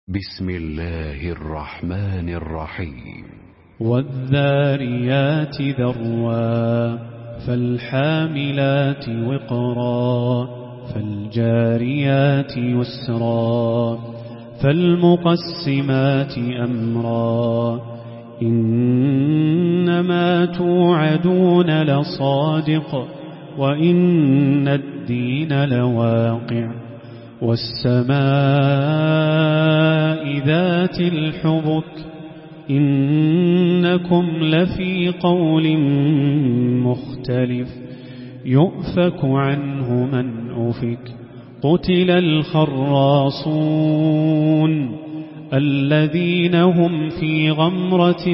بسم الله الرحمن الرحيم. والذاريات ذروا فالحاملات وقرا فالجاريات يسرا فالمقسمات أمرا إنما توعدون لصادق وإن الدين لواقع والسماء ذات الحبك إنكم لفي قول مختلف يؤفك عنه من أفك قتل الخراصون الذين هم في غمرة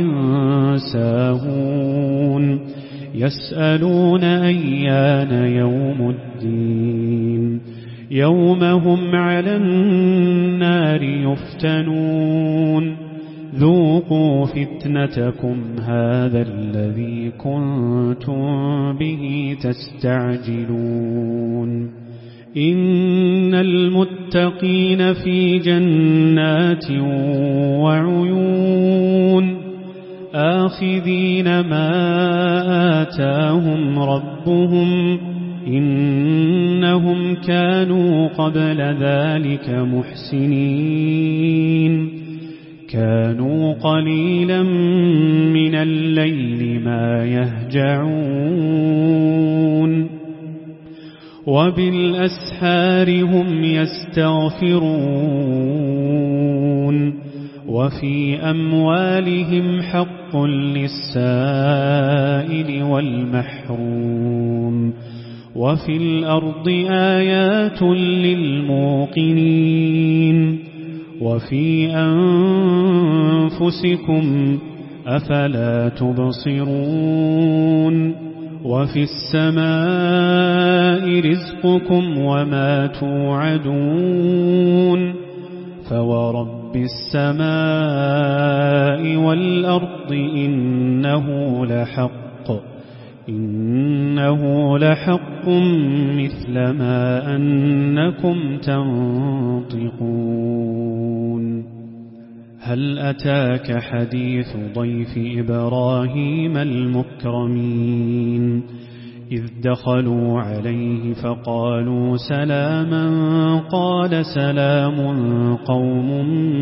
ساهون يسألون أيان يوم الدين يوم هم على النار يفتنون ذوقوا فتنتكم هذا الذي كنتم به تستعجلون إن المتقين في جنات وعيون آخذين ما آتاهم ربهم إنهم كانوا قبل ذلك محسنين كانوا قليلا من الليل ما يهجعون وبالأسحار هم يستغفرون وفي أموالهم حق للسائل والمحروم وفي الأرض آيات للموقنين وفي أنفسكم أفلا تبصرون وفي السماء رزقكم وما توعدون فورب السماء والأرض إنه لحق مثل ما أنكم تنطقون هل أتاك حديث ضيف إبراهيم المكرمين إذ دخلوا عليه فقالوا سلاما قال سلام قوم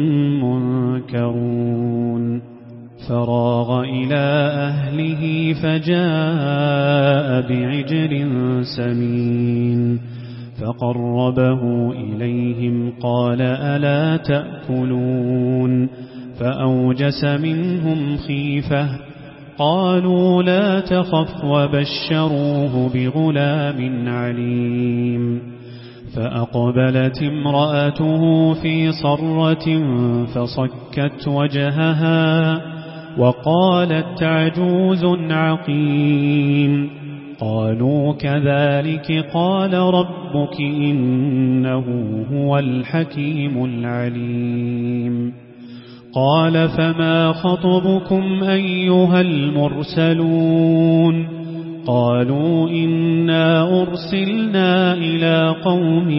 منكرون فراغ إلى أهله فجاء بعجل سمين فقربه إليهم قال ألا تأكلون فأوجس منهم خيفة قالوا لا تخف وبشروه بغلام عليم فأقبلت امرأته في صرة فصكت وجهها وقالت عجوز عقيم قالوا كذلك قال ربك إنه هو الحكيم العليم قال فما خطبكم أيها المرسلون قالوا إنا أرسلنا إلى قوم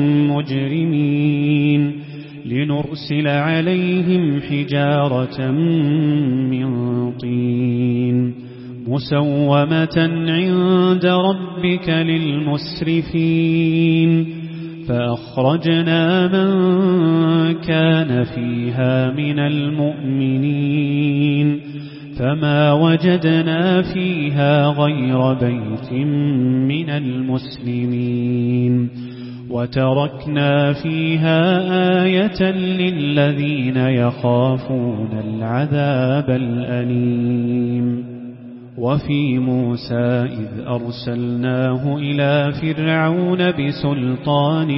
مجرمين لنرسل عليهم حجارة من طين مسومة عند ربك للمسرفين فأخرجنا من كان فيها من المؤمنين فما وجدنا فيها غير بيت من المسلمين وتركنا فيها آية للذين يخافون العذاب الأليم وفي موسى إذ أرسلناه إلى فرعون بسلطان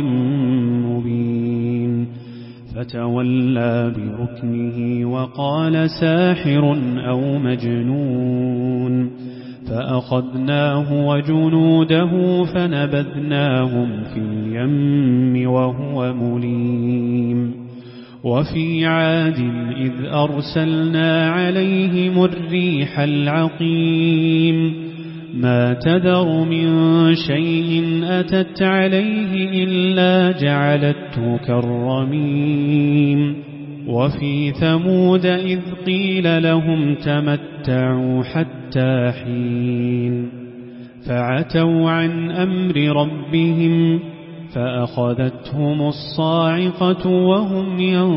مبين فتولى بركنه وقال ساحر أو مجنون فأخذناه وجنوده فنبذناهم في اليم وهو مليم وفي عاد إذ أرسلنا عليهم الريح العقيم ما تذر من شيء أتت عليه إلا جعلته كالرميم وفي ثمود إذ قيل لهم تمتعوا حتى حين فعتوا عن أمر ربهم فأخذتهم الصاعقة وهم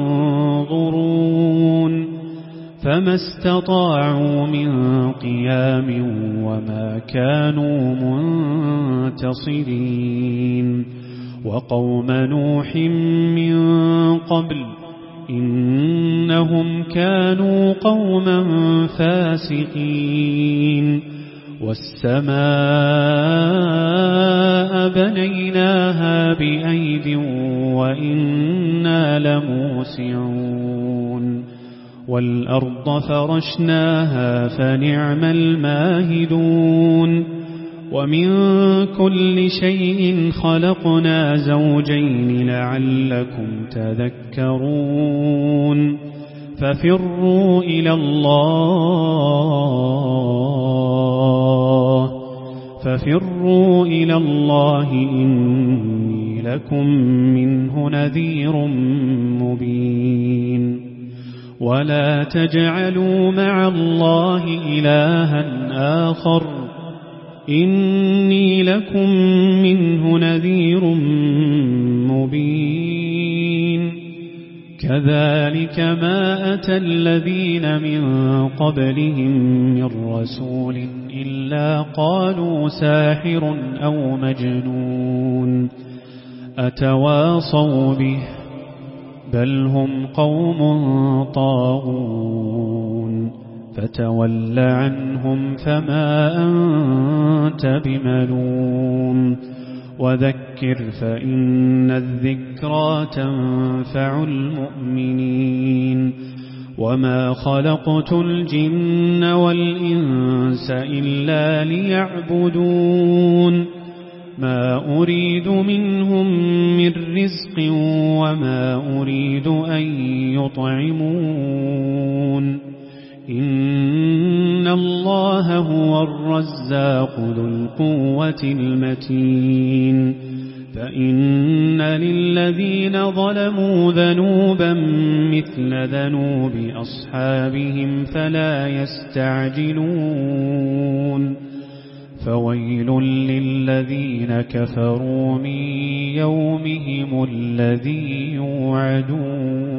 ينظرون فما استطاعوا من قيام وما كانوا منتصرين وقوم نوح من قبل إنهم كانوا قوما فاسقين والسماء بنيناها بأيد وإنا لموسعون والأرض فرشناها فنعم الماهدون ومن كل شيء خلقنا زوجين لعلكم تذكرون ففروا إلى الله إني لكم منه نذير مبين ولا تجعلوا مع الله إلها آخر إني لكم منه نذير مبين كذلك ما أتى الذين من قبلهم من رسول إلا قالوا ساحر أو مجنون أتواصوا به بل هم قوم طاغون فتول عنهم فما أنت بملوم وذكر فإن الذكرى تنفع المؤمنين وما خلقت الجن والإنس إلا ليعبدون ما أريد منهم من رزق وما أريد أن يطعمون إن الله هو الرزاق ذو القوة المتين فإن للذين ظلموا ذنوبا مثل ذنوب أصحابهم فلا يستعجلون فويل للذين كفروا من يومهم الذي يوعدون